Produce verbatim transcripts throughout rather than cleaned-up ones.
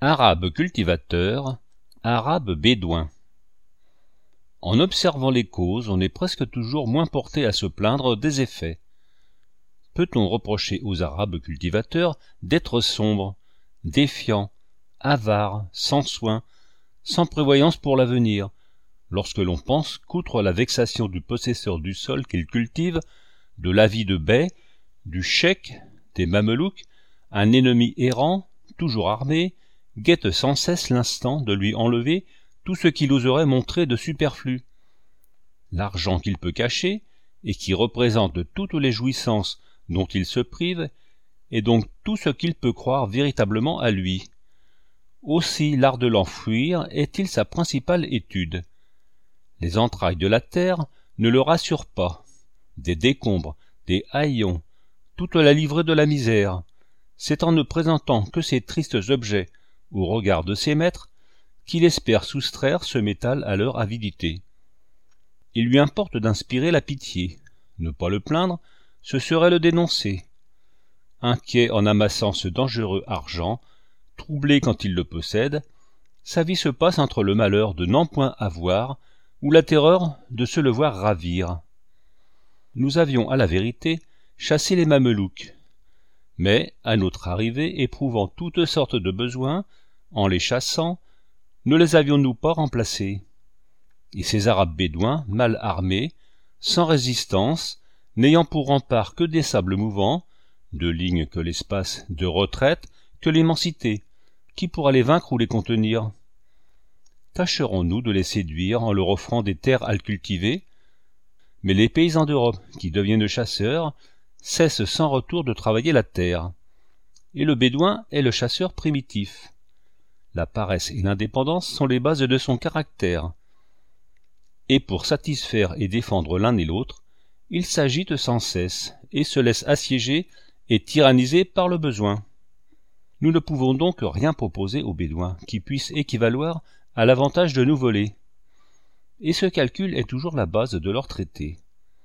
Arabe cultivateur, arabe bédouin. En observant les causes, on est presque toujours moins porté à se plaindre des effets. Peut-on reprocher aux arabes cultivateurs d'être sombres, défiants, avares, sans soin, sans prévoyance pour l'avenir, lorsque l'on pense qu'outre la vexation du possesseur du sol qu'ils cultivent, de l'avide bey, du cheik, des mamelouks, un ennemi errant, toujours armé, guette sans cesse l'instant de lui enlever tout ce qu'il oserait montrer de superflu. L'argent qu'il peut cacher, et qui représente toutes les jouissances dont il se prive, est donc tout ce qu'il peut croire véritablement à lui. Aussi l'art de l'enfouir est-il sa principale étude. Les entrailles de la terre ne le rassurent pas. Des décombres, des haillons, toute la livrée de la misère, c'est en ne présentant que ces tristes objets au regard de ses maîtres qu'il espère soustraire ce métal à leur avidité. Il lui importe d'inspirer la pitié. Ne pas le plaindre, ce serait le dénoncer. Inquiet en amassant ce dangereux argent, troublé quand il le possède, sa vie se passe entre le malheur de n'en point avoir ou la terreur de se le voir ravir. Nous avions à la vérité chassé les mamelouks, mais, à notre arrivée, éprouvant toutes sortes de besoins, en les chassant, ne les avions-nous pas remplacés? Et ces arabes bédouins, mal armés, sans résistance, n'ayant pour rempart que des sables mouvants, de lignes que l'espace, de retraite que l'immensité, qui pourra les vaincre ou les contenir? Tâcherons-nous de les séduire en leur offrant des terres à cultiver? Mais les paysans d'Europe, qui deviennent chasseurs, cessent sans retour de travailler la terre. Et le bédouin est le chasseur primitif. La paresse et l'indépendance sont les bases de son caractère. Et pour satisfaire et défendre l'un et l'autre, il s'agite sans cesse et se laisse assiéger et tyranniser par le besoin. Nous ne pouvons donc rien proposer aux Bédouins qui puisse équivaloir à l'avantage de nous voler. Et ce calcul est toujours la base de leur traité.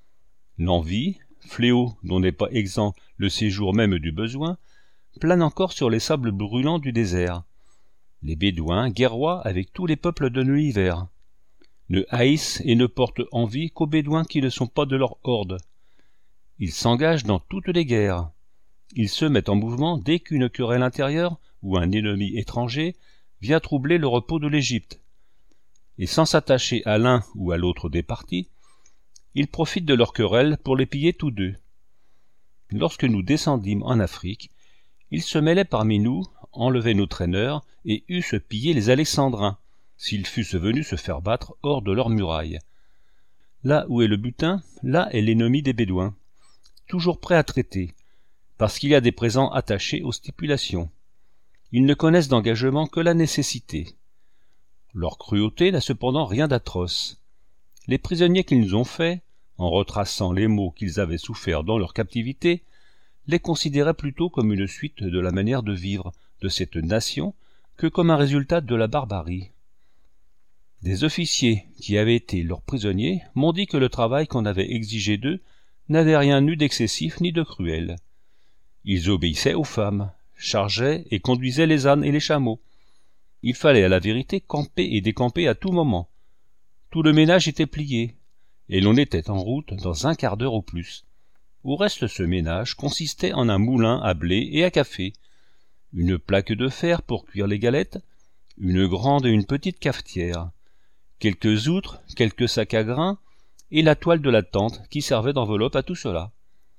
L'envie, fléau dont n'est pas exempt le séjour même du besoin, plane encore sur les sables brûlants du désert. Les Bédouins guerroient avec tous les peuples de l'univers, ne haïssent et ne portent envie qu'aux Bédouins qui ne sont pas de leur horde. Ils s'engagent dans toutes les guerres. Ils se mettent en mouvement dès qu'une querelle intérieure ou un ennemi étranger vient troubler le repos de l'Égypte. Et sans s'attacher à l'un ou à l'autre des partis, ils profitent de leur querelle pour les piller tous deux. Lorsque nous descendîmes en Afrique, ils se mêlaient parmi nous, enlevaient nos traîneurs et eussent pillé les Alexandrins, s'ils fussent venus se faire battre hors de leurs murailles. Là où est le butin, là est l'ennemi des Bédouins, toujours prêt à traiter, parce qu'il y a des présents attachés aux stipulations. Ils ne connaissent d'engagement que la nécessité. Leur cruauté n'a cependant rien d'atroce. Les prisonniers qu'ils nous ont faits, en retraçant les maux qu'ils avaient soufferts dans leur captivité, les considéraient plutôt comme une suite de la manière de vivre de cette nation que comme un résultat de la barbarie. Des officiers qui avaient été leurs prisonniers m'ont dit que le travail qu'on avait exigé d'eux n'avait rien eu d'excessif ni de cruel. Ils obéissaient aux femmes, chargeaient et conduisaient les ânes et les chameaux. Il fallait à la vérité camper et décamper à tout moment. Tout le ménage était plié, et l'on était en route dans un quart d'heure au plus. Au reste, ce ménage consistait en un moulin à blé et à café, une plaque de fer pour cuire les galettes, une grande et une petite cafetière, quelques outres, quelques sacs à grains, et la toile de la tente qui servait d'enveloppe à tout cela.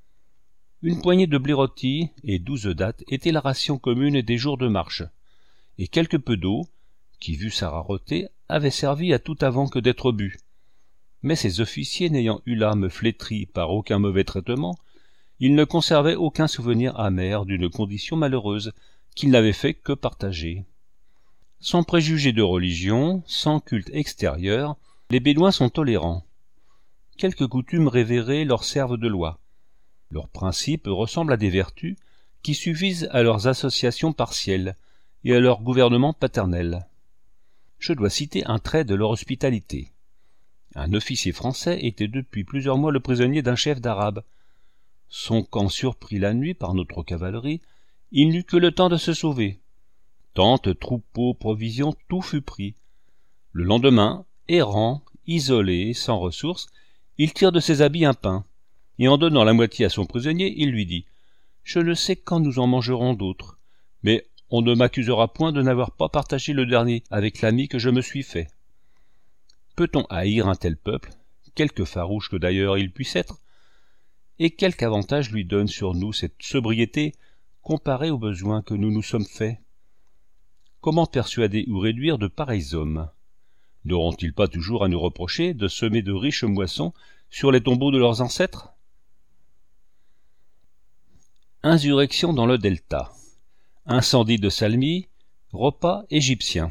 Une poignée de blé rôti et douze dattes étaient la ration commune des jours de marche, et quelque peu d'eau, qui, vu sa rareté, avait servi à tout avant que d'être bu. Mais ces officiers n'ayant eu l'âme flétrie par aucun mauvais traitement, ils ne conservaient aucun souvenir amer d'une condition malheureuse qu'ils n'avaient fait que partager. Sans préjugés de religion, sans culte extérieur, les Bédouins sont tolérants. Quelques coutumes révérées leur servent de loi. Leurs principes ressemblent à des vertus qui suffisent à leurs associations partielles et à leur gouvernement paternel. Je dois citer un trait de leur hospitalité. Un officier français était depuis plusieurs mois le prisonnier d'un chef d'Arabes. Son camp surpris la nuit par notre cavalerie, il n'eut que le temps de se sauver. Tentes, troupeaux, provisions, tout fut pris. Le lendemain, errant, isolé, sans ressources, il tire de ses habits un pain, et en donnant la moitié à son prisonnier, il lui dit « Je ne sais quand nous en mangerons d'autres, mais on ne m'accusera point de n'avoir pas partagé le dernier avec l'ami que je me suis fait. » Peut-on haïr un tel peuple, quelque farouche que d'ailleurs il puisse être, et quelque avantage lui donne sur nous cette sobriété comparée aux besoins que nous nous sommes faits? Comment persuader ou réduire de pareils hommes? N'auront-ils pas toujours à nous reprocher de semer de riches moissons sur les tombeaux de leurs ancêtres? Insurrection dans le delta. Incendie de Salmi, repas égyptien.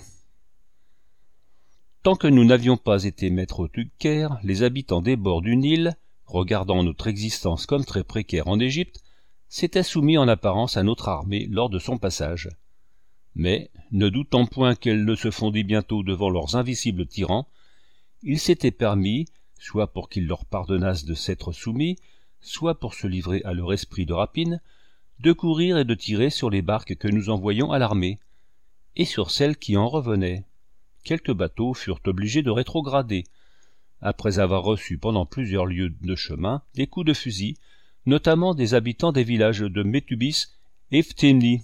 Tant que nous n'avions pas été maîtres du Caire, les habitants des bords du Nil, regardant notre existence comme très précaire en Égypte, s'étaient soumis en apparence à notre armée lors de son passage. Mais, ne doutant point qu'elle ne se fondît bientôt devant leurs invisibles tyrans, ils s'étaient permis, soit pour qu'ils leur pardonnassent de s'être soumis, soit pour se livrer à leur esprit de rapine, de courir et de tirer sur les barques que nous envoyions à l'armée, et sur celles qui en revenaient. Quelques bateaux furent obligés de rétrograder, après avoir reçu pendant plusieurs lieues de chemin des coups de fusil, notamment des habitants des villages de Métubis et Phtémni.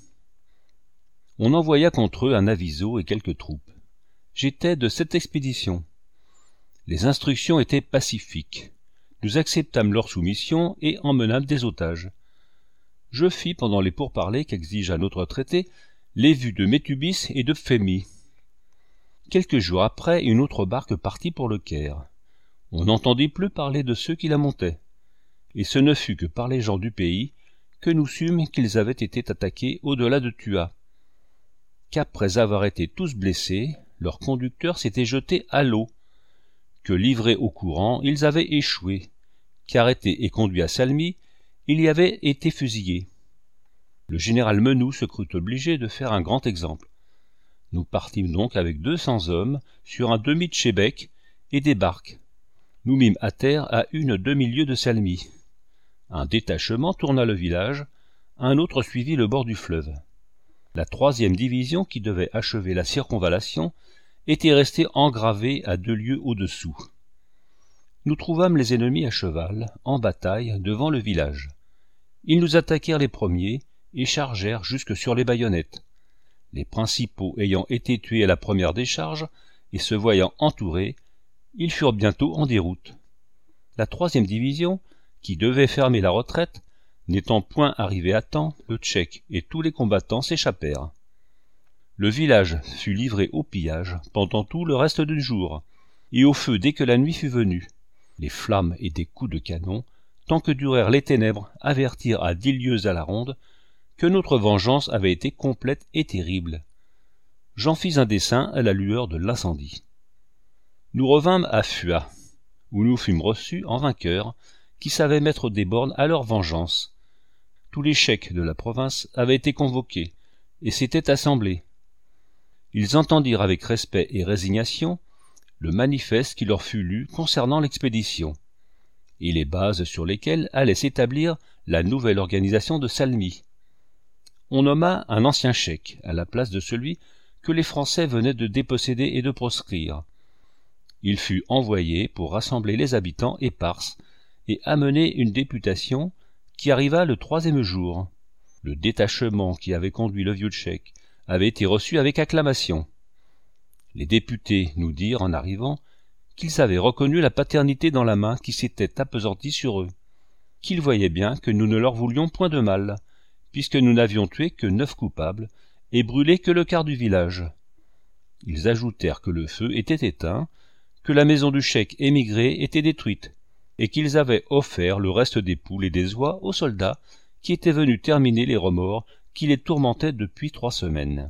On envoya contre eux un aviso et quelques troupes. J'étais de cette expédition. Les instructions étaient pacifiques. Nous acceptâmes leur soumission et emmenâmes des otages. Je fis, pendant les pourparlers qu'exigea notre traité, les vues de Métubis et de Phtémni. Quelques jours après, une autre barque partit pour le Caire. On n'entendit plus parler de ceux qui la montaient. Et ce ne fut que par les gens du pays que nous sûmes qu'ils avaient été attaqués au-delà de Tua. Qu'après avoir été tous blessés, leurs conducteurs s'étaient jetés à l'eau, que livrés au courant, ils avaient échoué, qu'arrêtés et conduits à Salmi, il y avait été fusillés. Le général Menou se crut obligé de faire un grand exemple. Nous partîmes donc avec deux cents hommes sur un demi-tchébec et des barques. Nous mîmes à terre à une demi-lieue de Salmi. Un détachement tourna le village, un autre suivit le bord du fleuve. La troisième division, qui devait achever la circonvallation, était restée engravée à deux lieues au-dessous. Nous trouvâmes les ennemis à cheval, en bataille, devant le village. Ils nous attaquèrent les premiers et chargèrent jusque sur les baïonnettes. Les principaux ayant été tués à la première décharge et se voyant entourés, ils furent bientôt en déroute. La troisième division, qui devait fermer la retraite, n'étant point arrivée à temps, le Tchèque et tous les combattants s'échappèrent. Le village fut livré au pillage pendant tout le reste du jour, et au feu dès que la nuit fut venue. Les flammes et des coups de canon, tant que durèrent les ténèbres, avertirent à dix lieues à la ronde que notre vengeance avait été complète et terrible. J'en fis un dessin à la lueur de l'incendie. Nous revînmes à Fua, où nous fûmes reçus en vainqueurs, qui savaient mettre des bornes à leur vengeance. Tous les cheikhs de la province avaient été convoqués, et s'étaient assemblés. Ils entendirent avec respect et résignation le manifeste qui leur fut lu concernant l'expédition, et les bases sur lesquelles allait s'établir la nouvelle organisation de Salmi. On nomma un ancien cheikh à la place de celui que les Français venaient de déposséder et de proscrire. Il fut envoyé pour rassembler les habitants épars et amener une députation qui arriva le troisième jour. Le détachement qui avait conduit le vieux cheikh avait été reçu avec acclamation. Les députés nous dirent en arrivant qu'ils avaient reconnu la paternité dans la main qui s'était appesantie sur eux, qu'ils voyaient bien que nous ne leur voulions point de mal, puisque nous n'avions tué que neuf coupables et brûlé que le quart du village. Ils ajoutèrent que le feu était éteint, que la maison du cheikh émigré était détruite, et qu'ils avaient offert le reste des poules et des oies aux soldats qui étaient venus terminer les remords qui les tourmentaient depuis trois semaines.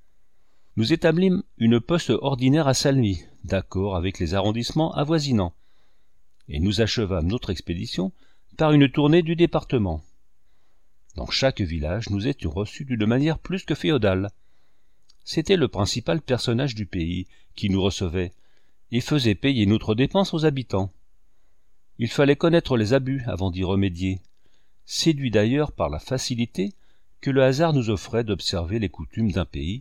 Nous établîmes une poste ordinaire à Salmi, d'accord avec les arrondissements avoisinants, et nous achevâmes notre expédition par une tournée du département. Dans chaque village, nous étions reçus d'une manière plus que féodale. C'était le principal personnage du pays qui nous recevait et faisait payer notre dépense aux habitants. Il fallait connaître les abus avant d'y remédier, séduit d'ailleurs par la facilité que le hasard nous offrait d'observer les coutumes d'un pays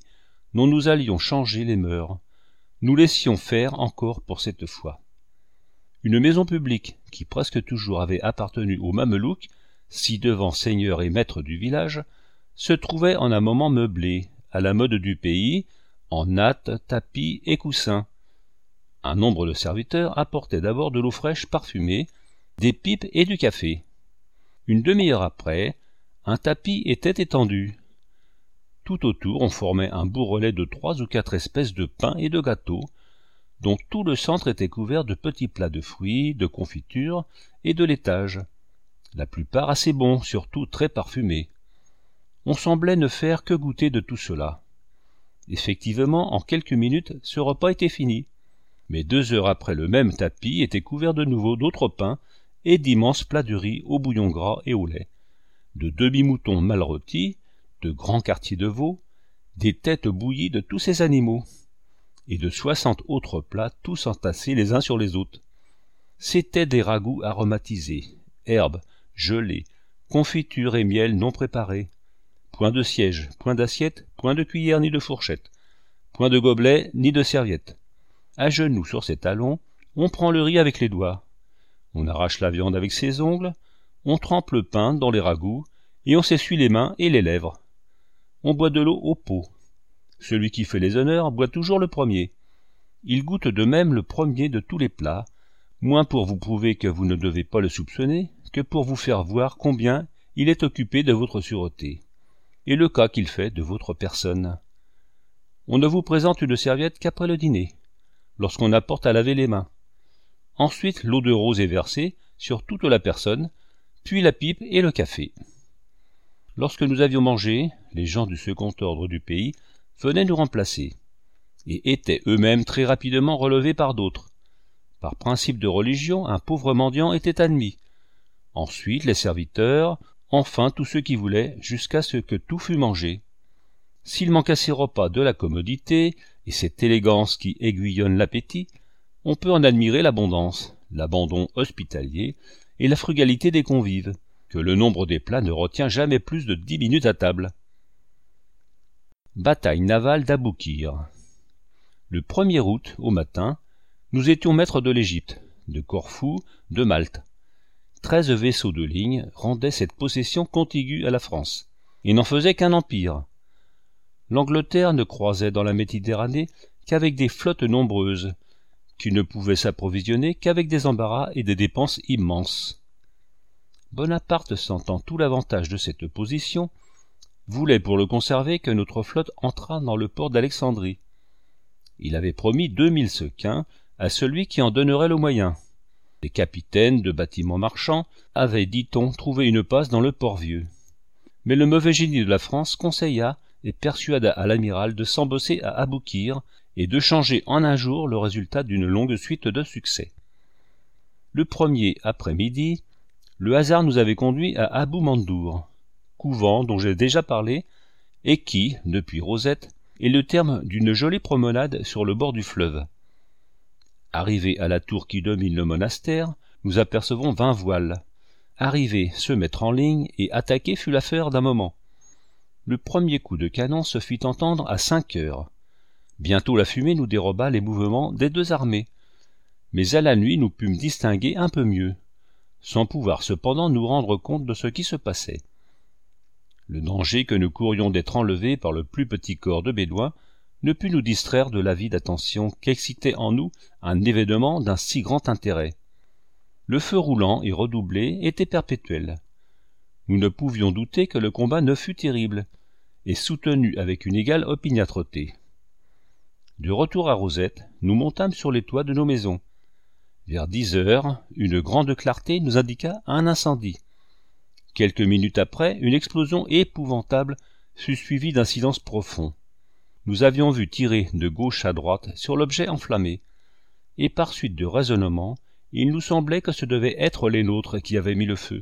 dont nous allions changer les mœurs, nous laissions faire encore pour cette fois. Une maison publique, qui presque toujours avait appartenu aux Mamelouks, ci-devant seigneurs et maîtres du village, se trouvait en un moment meublée, à la mode du pays, en nattes, tapis et coussins. Un nombre de serviteurs apportaient d'abord de l'eau fraîche parfumée, des pipes et du café. Une demi-heure après, un tapis était étendu. Tout autour, on formait un bourrelet de trois ou quatre espèces de pains et de gâteaux, dont tout le centre était couvert de petits plats de fruits, de confitures et de laitage, la plupart assez bons, surtout très parfumés. On semblait ne faire que goûter de tout cela. Effectivement, en quelques minutes, ce repas était fini, mais deux heures après le même tapis était couvert de nouveau d'autres pains et d'immenses plats de riz au bouillon gras et au lait, de demi-moutons mal rôtis, de grands quartiers de veau, des têtes bouillies de tous ces animaux, et de soixante autres plats tous entassés les uns sur les autres. C'étaient des ragoûts aromatisés, herbes, gelées, confitures et miel non préparés. Point de siège, point d'assiette, point de cuillère ni de fourchette, point de gobelet ni de serviette. À genoux sur ses talons, on prend le riz avec les doigts, on arrache la viande avec ses ongles, on trempe le pain dans les ragoûts, et on s'essuie les mains et les lèvres. On boit de l'eau au pot. Celui qui fait les honneurs boit toujours le premier. Il goûte de même le premier de tous les plats, moins pour vous prouver que vous ne devez pas le soupçonner, que pour vous faire voir combien il est occupé de votre sûreté, et le cas qu'il fait de votre personne. On ne vous présente une serviette qu'après le dîner, lorsqu'on apporte à laver les mains. Ensuite, l'eau de rose est versée sur toute la personne, puis la pipe et le café. Lorsque nous avions mangé, les gens du second ordre du pays venaient nous remplacer, et étaient eux-mêmes très rapidement relevés par d'autres. Par principe de religion, un pauvre mendiant était admis. Ensuite, les serviteurs, enfin tous ceux qui voulaient, jusqu'à ce que tout fût mangé. S'il manque à ces repas de la commodité, et cette élégance qui aiguillonne l'appétit, on peut en admirer l'abondance, l'abandon hospitalier et la frugalité des convives, que le nombre des plats ne retient jamais plus de dix minutes à table. Bataille navale d'Aboukir. Le premier août, au matin, nous étions maîtres de l'Égypte, de Corfou, de Malte. Treize vaisseaux de ligne rendaient cette possession contiguë à la France, et n'en faisaient qu'un empire. L'Angleterre ne croisait dans la Méditerranée qu'avec des flottes nombreuses, qui ne pouvaient s'approvisionner qu'avec des embarras et des dépenses immenses. Bonaparte, sentant tout l'avantage de cette position, voulait pour le conserver que notre flotte entrât dans le port d'Alexandrie. Il avait promis deux mille sequins à celui qui en donnerait le moyen. Les capitaines de bâtiments marchands avaient, dit-on, trouvé une passe dans le port vieux. Mais le mauvais génie de la France conseilla et persuada à l'amiral de s'embosser à Aboukir et de changer en un jour le résultat d'une longue suite de succès. Le premier après-midi, le hasard nous avait conduits à Abou Mandour, couvent dont j'ai déjà parlé, et qui, depuis Rosette, est le terme d'une jolie promenade sur le bord du fleuve. Arrivés à la tour qui domine le monastère, nous apercevons vingt voiles. Arriver, se mettre en ligne et attaquer fut l'affaire d'un moment. Le premier coup de canon se fit entendre à cinq heures. Bientôt la fumée nous déroba les mouvements des deux armées. Mais à la nuit nous pûmes distinguer un peu mieux, sans pouvoir cependant nous rendre compte de ce qui se passait. Le danger que nous courions d'être enlevés par le plus petit corps de Bédouins ne put nous distraire de l'avide attention qu'excitait en nous un événement d'un si grand intérêt. Le feu roulant et redoublé était perpétuel. Nous ne pouvions douter que le combat ne fût terrible, et soutenu avec une égale opiniâtreté. De retour à Rosette, nous montâmes sur les toits de nos maisons. Vers dix heures, une grande clarté nous indiqua un incendie. Quelques minutes après, une explosion épouvantable fut suivie d'un silence profond. Nous avions vu tirer de gauche à droite sur l'objet enflammé, et par suite de raisonnement, il nous semblait que ce devait être les nôtres qui avaient mis le feu.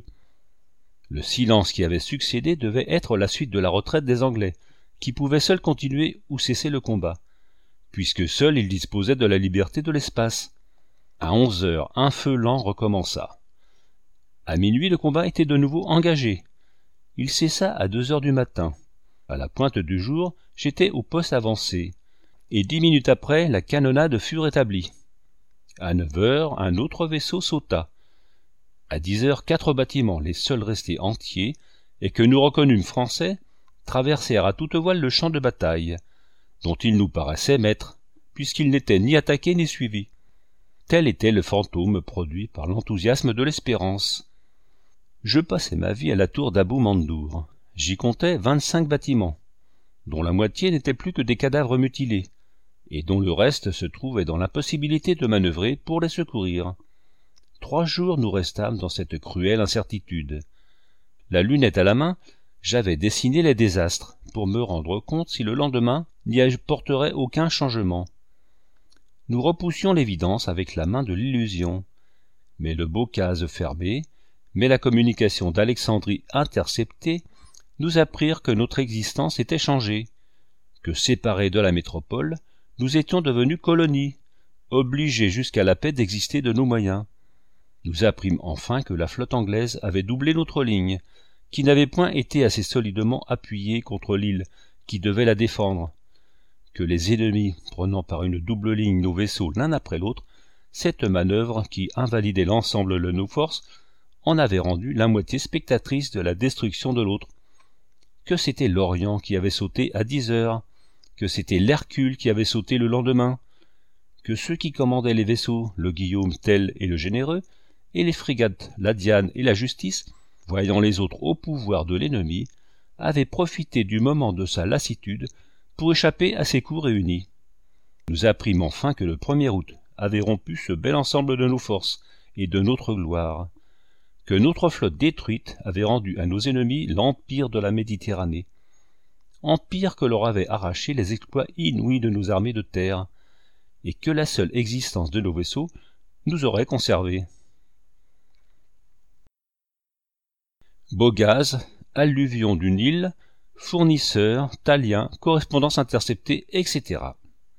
Le silence qui avait succédé devait être la suite de la retraite des Anglais, qui pouvaient seuls continuer ou cesser le combat, puisque seuls ils disposaient de la liberté de l'espace. À onze heures, un feu lent recommença. À minuit, le combat était de nouveau engagé. Il cessa à deux heures du matin. À la pointe du jour, j'étais au poste avancé, et dix minutes après, la canonnade fut rétablie. À neuf heures, un autre vaisseau sauta. À dix heures, quatre bâtiments, les seuls restés entiers, et que nous reconnûmes français, traversèrent à toute voile le champ de bataille, dont ils nous paraissaient maîtres, puisqu'ils n'étaient ni attaqués ni suivis. Tel était le fantôme produit par l'enthousiasme de l'espérance. Je passais ma vie à la tour d'Abou Mandour. J'y comptais vingt-cinq bâtiments, dont la moitié n'étaient plus que des cadavres mutilés, et dont le reste se trouvait dans l'impossibilité de manœuvrer pour les secourir. Trois jours nous restâmes dans cette cruelle incertitude. La lunette à la main, j'avais dessiné les désastres, pour me rendre compte si le lendemain n'y apporterait aucun changement. Nous repoussions l'évidence avec la main de l'illusion, mais le Bocase fermé, mais la communication d'Alexandrie interceptée, nous apprirent que notre existence était changée, que séparés de la métropole, nous étions devenus colonies, obligés jusqu'à la paix d'exister de nos moyens. Nous apprîmes enfin que la flotte anglaise avait doublé notre ligne, qui n'avait point été assez solidement appuyée contre l'île qui devait la défendre, que les ennemis, prenant par une double ligne nos vaisseaux l'un après l'autre, cette manœuvre qui invalidait l'ensemble de nos forces, en avait rendu la moitié spectatrice de la destruction de l'autre, que c'était l'Orient qui avait sauté à dix heures, que c'était l'Hercule qui avait sauté le lendemain, que ceux qui commandaient les vaisseaux, le Guillaume Tell et le Généreux, et les frégates, la Diane et la Justice, voyant les autres au pouvoir de l'ennemi, avaient profité du moment de sa lassitude pour échapper à ses coups réunis. Nous apprîmes enfin que le premier août avait rompu ce bel ensemble de nos forces et de notre gloire, que notre flotte détruite avait rendu à nos ennemis l'empire de la Méditerranée, empire que leur avaient arraché les exploits inouïs de nos armées de terre, et que la seule existence de nos vaisseaux nous aurait conservés. Bogaz, alluvion du Nil, fournisseurs, Thalien, correspondance interceptée, et cetera.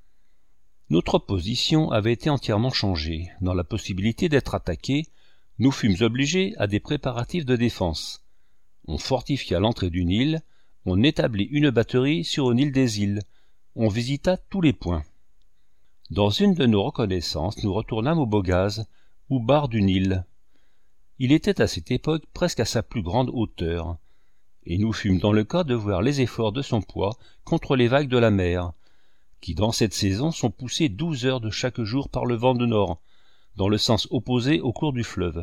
Notre position avait été entièrement changée. Dans la possibilité d'être attaqués, nous fûmes obligés à des préparatifs de défense. On fortifia l'entrée du Nil, on établit une batterie sur une île des îles, on visita tous les points. Dans une de nos reconnaissances, nous retournâmes au Bogaz, ou bar du Nil. Il était à cette époque presque à sa plus grande hauteur, et nous fûmes dans le cas de voir les efforts de son poids contre les vagues de la mer, qui dans cette saison sont poussées douze heures de chaque jour par le vent de nord, dans le sens opposé au cours du fleuve.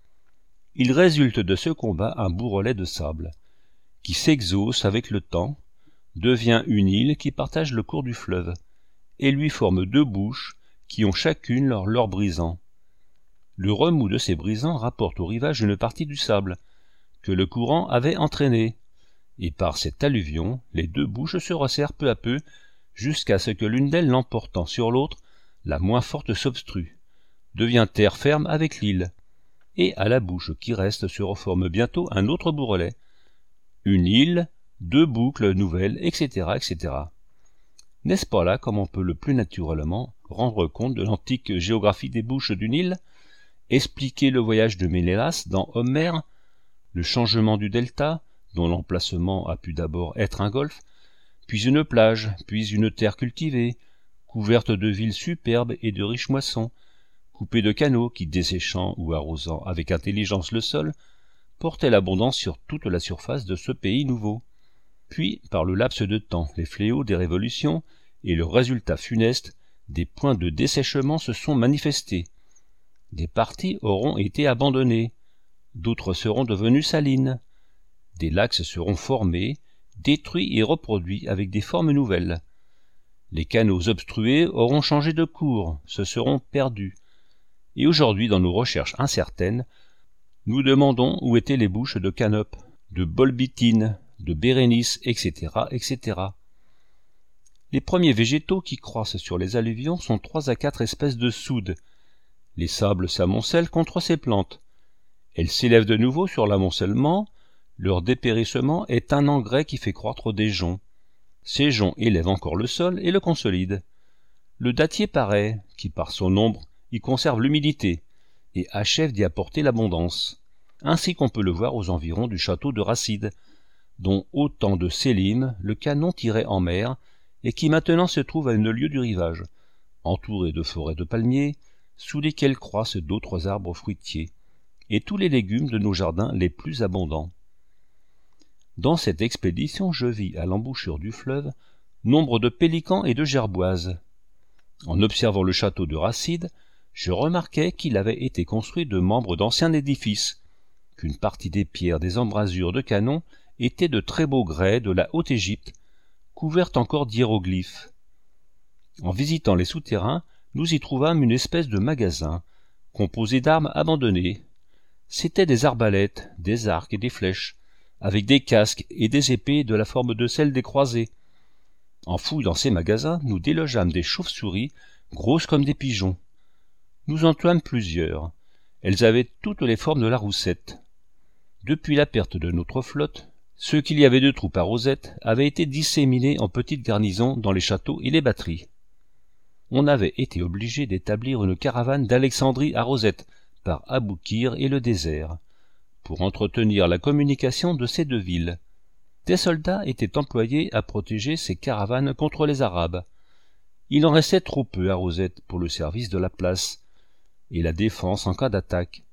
Il résulte de ce combat un bourrelet de sable, qui s'exhausse avec le temps, devient une île qui partage le cours du fleuve, et lui forme deux bouches qui ont chacune leur leurre brisant. Le remous de ces brisants rapporte au rivage une partie du sable, que le courant avait entraîné, et par cette alluvion, les deux bouches se resserrent peu à peu, jusqu'à ce que l'une d'elles l'emportant sur l'autre, la moins forte s'obstrue, devient terre ferme avec l'île, et à la bouche qui reste se reforme bientôt un autre bourrelet, une île, deux boucles nouvelles, et cetera, et cetera. N'est-ce pas là comme on peut le plus naturellement rendre compte de l'antique géographie des bouches du Nil, expliquer le voyage de Ménélas dans Homère, le changement du delta, dont l'emplacement a pu d'abord être un golfe, puis une plage, puis une terre cultivée, couverte de villes superbes et de riches moissons, coupée de canaux qui, desséchant ou arrosant avec intelligence le sol, portaient l'abondance sur toute la surface de ce pays nouveau. Puis, par le laps de temps, les fléaux des révolutions et le résultat funeste, des points de dessèchement se sont manifestés. Des parties auront été abandonnées, d'autres seront devenues salines, des lacs seront formés, détruits et reproduits avec des formes nouvelles. Les canaux obstrués auront changé de cours, se seront perdus. Et aujourd'hui, dans nos recherches incertaines, nous demandons où étaient les bouches de Canope, de Bolbitine, de Bérénice, et cetera, et cetera. Les premiers végétaux qui croissent sur les alluvions sont trois à quatre espèces de soudes. Les sables s'amoncellent contre ces plantes. Elles s'élèvent de nouveau sur l'amoncellement. Leur dépérissement est un engrais qui fait croître des joncs. Ces joncs élèvent encore le sol et le consolident. Le dattier paraît, qui par son ombre y conserve l'humidité, et achève d'y apporter l'abondance, ainsi qu'on peut le voir aux environs du château de Racide, dont autant de Sélim le canon tirait en mer, et qui maintenant se trouve à une lieue du rivage, entouré de forêts de palmiers, sous lesquelles croissent d'autres arbres fruitiers, et tous les légumes de nos jardins les plus abondants. Dans cette expédition, je vis à l'embouchure du fleuve nombre de pélicans et de gerboises. En observant le château de Racide, je remarquai qu'il avait été construit de membres d'anciens édifices, qu'une partie des pierres des embrasures de canon étaient de très beaux grès de la Haute-Égypte, couvertes encore d'hiéroglyphes. En visitant les souterrains, nous y trouvâmes une espèce de magasin, composé d'armes abandonnées. C'étaient des arbalètes, des arcs et des flèches, avec des casques et des épées de la forme de celles des croisés. En fouillant dans ces magasins, nous délogeâmes des chauves-souris, grosses comme des pigeons. Nous en tuâmes plusieurs. Elles avaient toutes les formes de la roussette. Depuis la perte de notre flotte, ce qu'il y avait de troupes à Rosette avaient été disséminés en petites garnisons dans les châteaux et les batteries. On avait été obligé d'établir une caravane d'Alexandrie à Rosette, par Aboukir et le désert, pour entretenir la communication de ces deux villes. Des soldats étaient employés à protéger ces caravanes contre les Arabes. Il en restait trop peu à Rosette pour le service de la place et la défense en cas d'attaque.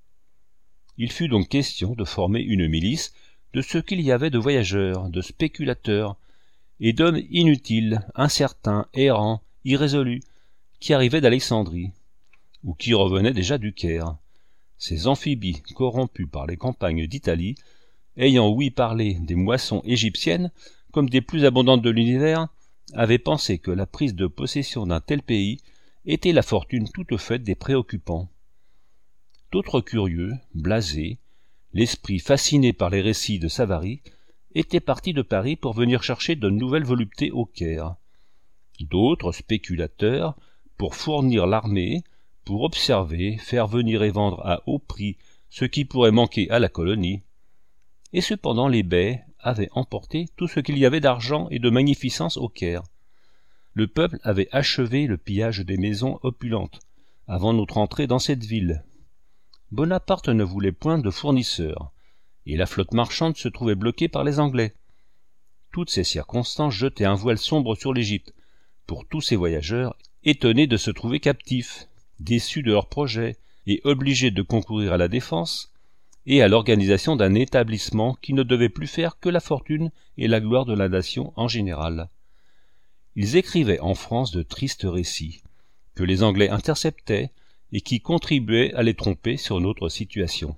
Il fut donc question de former une milice de ce qu'il y avait de voyageurs, de spéculateurs et d'hommes inutiles, incertains, errants, irrésolus, qui arrivaient d'Alexandrie, ou qui revenaient déjà du Caire. Ces amphibies corrompus par les campagnes d'Italie, ayant ouï parler des moissons égyptiennes comme des plus abondantes de l'univers, avaient pensé que la prise de possession d'un tel pays était la fortune toute faite des préoccupants. D'autres curieux, blasés, l'esprit fasciné par les récits de Savary, étaient partis de Paris pour venir chercher de nouvelles voluptés au Caire. D'autres spéculateurs, pour fournir l'armée, pour observer, faire venir et vendre à haut prix ce qui pourrait manquer à la colonie. Et cependant les bey avaient emporté tout ce qu'il y avait d'argent et de magnificence au Caire. Le peuple avait achevé le pillage des maisons opulentes, avant notre entrée dans cette ville. Bonaparte ne voulait point de fournisseurs, et la flotte marchande se trouvait bloquée par les Anglais. Toutes ces circonstances jetaient un voile sombre sur l'Égypte, pour tous ces voyageurs étonnés de se trouver captifs, déçus de leurs projets et obligés de concourir à la défense et à l'organisation d'un établissement qui ne devait plus faire que la fortune et la gloire de la nation en général. Ils écrivaient en France de tristes récits, que les Anglais interceptaient et qui contribuaient à les tromper sur notre situation.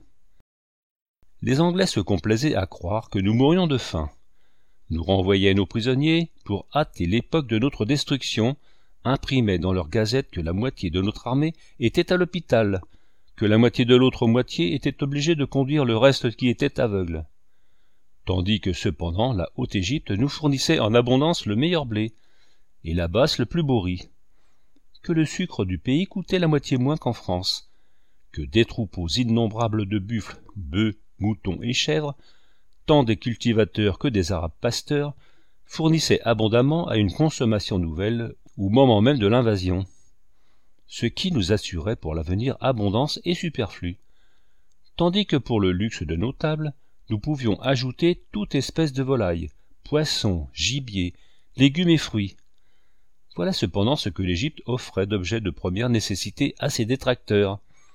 Les Anglais se complaisaient à croire que nous mourions de faim, nous renvoyaient nos prisonniers pour hâter l'époque de notre destruction, imprimaient dans leurs gazettes que la moitié de notre armée était à l'hôpital, que la moitié de l'autre moitié était obligée de conduire le reste qui était aveugle. Tandis que cependant la Haute-Égypte nous fournissait en abondance le meilleur blé, et la Basse le plus beau riz, que le sucre du pays coûtait la moitié moins qu'en France, que des troupeaux innombrables de buffles, bœufs, moutons et chèvres, tant des cultivateurs que des arabes pasteurs, fournissaient abondamment à une consommation nouvelle au moment même de l'invasion, ce qui nous assurait pour l'avenir abondance et superflu, tandis que pour le luxe de nos tables, nous pouvions ajouter toute espèce de volailles, poissons, gibier, légumes et fruits. Voilà cependant ce que l'Égypte offrait d'objets de première nécessité à ses détracteurs,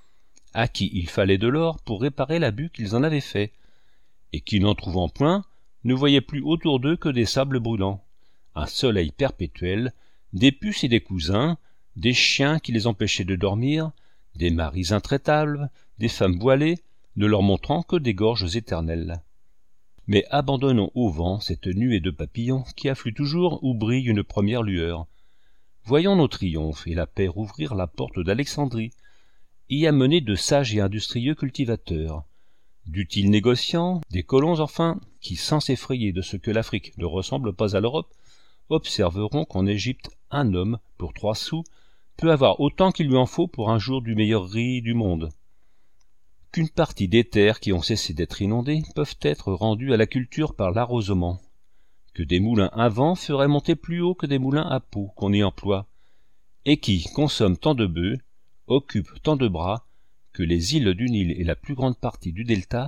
à qui il fallait de l'or pour réparer l'abus qu'ils en avaient fait, et qui, n'en trouvant point, ne voyaient plus autour d'eux que des sables brûlants, un soleil perpétuel, des puces et des cousins, des chiens qui les empêchaient de dormir, des maris intraitables, des femmes voilées, ne leur montrant que des gorges éternelles. Mais abandonnons au vent cette nuée de papillons qui afflue toujours où brille une première lueur. Voyons nos triomphes et la paix rouvrir la porte d'Alexandrie, y amener de sages et industrieux cultivateurs, d'utiles négociants, des colons enfin, qui, sans s'effrayer de ce que l'Afrique ne ressemble pas à l'Europe, observeront qu'en Égypte un homme, pour trois sous, peut avoir autant qu'il lui en faut pour un jour du meilleur riz du monde. Qu'une partie des terres qui ont cessé d'être inondées peuvent être rendues à la culture par l'arrosement, que des moulins à vent feraient monter plus haut que des moulins à peau qu'on y emploie, et qui consomment tant de bœufs, occupent tant de bras, que les îles du Nil et la plus grande partie du delta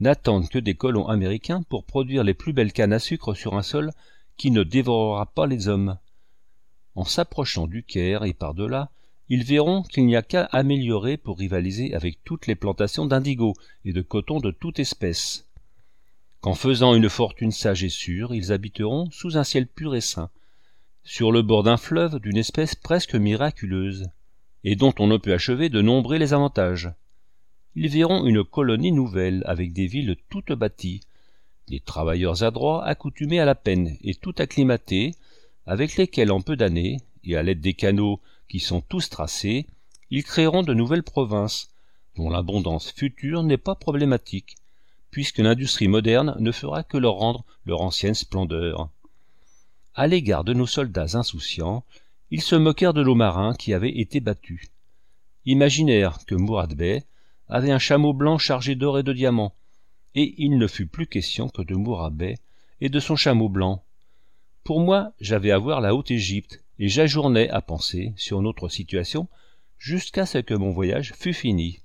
n'attendent que des colons américains pour produire les plus belles cannes à sucre sur un sol qui ne dévorera pas les hommes. En s'approchant du Caire et par-delà, ils verront qu'il n'y a qu'à améliorer pour rivaliser avec toutes les plantations d'indigo et de coton de toute espèce. Qu'en faisant une fortune sage et sûre, ils habiteront sous un ciel pur et sain, sur le bord d'un fleuve d'une espèce presque miraculeuse, et dont on ne peut achever de nombrer les avantages. Ils verront une colonie nouvelle, avec des villes toutes bâties, des travailleurs adroits accoutumés à la peine et tout acclimatés, avec lesquels en peu d'années, et à l'aide des canaux qui sont tous tracés, ils créeront de nouvelles provinces, dont l'abondance future n'est pas problématique, puisque l'industrie moderne ne fera que leur rendre leur ancienne splendeur. À l'égard de nos soldats insouciants, ils se moquèrent de nos marins qui avaient été battus. Imaginèrent que Mourad Bey avait un chameau blanc chargé d'or et de diamants, et il ne fut plus question que de Mourad Bey et de son chameau blanc. Pour moi, j'avais à voir la Haute-Égypte, et j'ajournais à penser sur notre situation jusqu'à ce que mon voyage fût fini.